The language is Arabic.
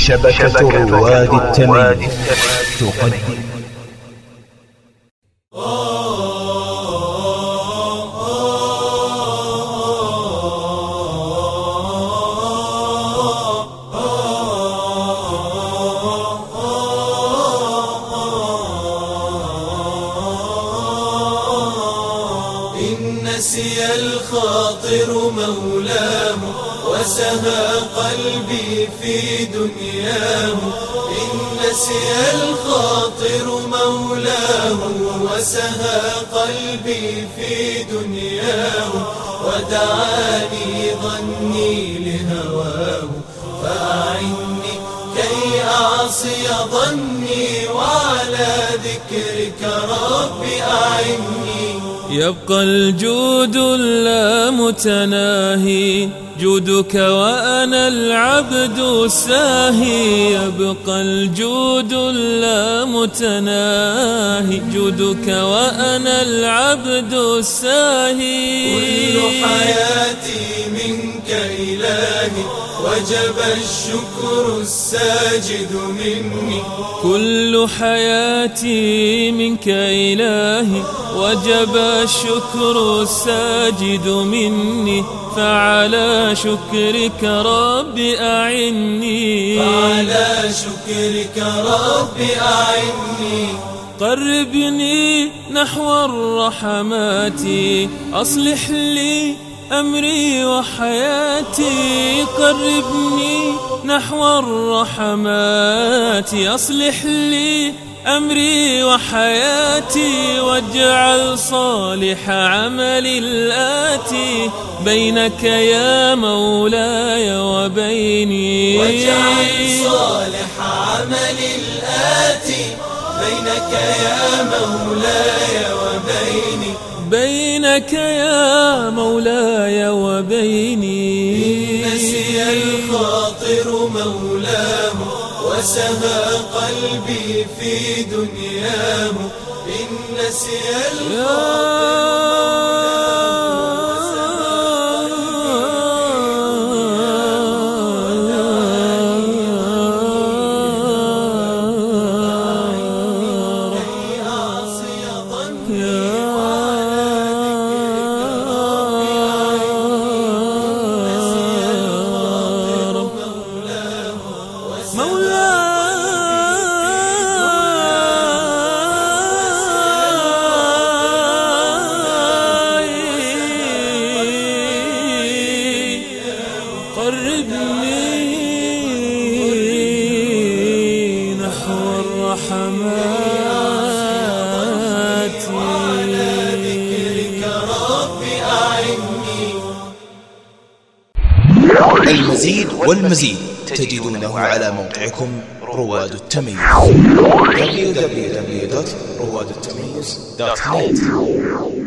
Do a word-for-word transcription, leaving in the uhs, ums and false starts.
شبكة رواد التمييز تقدم. نسي الخاطر مولاه وسهى قلبي في دنياه. إن نسي الخاطر مولاه وسهى قلبي في دنياه. ودعاني ظني لهواه فأعني كي أعصي ظني. وعلى ذكرك رب أعني. يبقى الجود اللامتناهي جودك وأنا العبد الساهي. يبقى الجود اللامتناهي جودك وأنا العبد الساهي. كل حياتي منك إلهي وجب الشكر الساجد مني. كل حياتي منك إلهي وجب الشكر الساجد مني. فعلى شكرك رب أعني. فعلى شكرك رب أعني. قربني نحو الرحمات أصلح لي أمري وحياتي. قربني نحو الرحمات أصلح لي أمري وحياتي. واجعل صالح عملي الآتي بينك يا مولاي وبيني. واجعل صالح عملي الآتي بينك يا مولاي وبيني. بينك يا مولاي وبيني. إن نسي الخاطر مولاه وسهى قلبي في دنياه. إن نسي الخاطر قربني نحو الرحمات. وعلى ذكرك رب أعني. المزيد والمزيد تجدونه على موقعكم رواد التمييز دبليو دبليو دبليو دوت رواد التمييز دوت نت.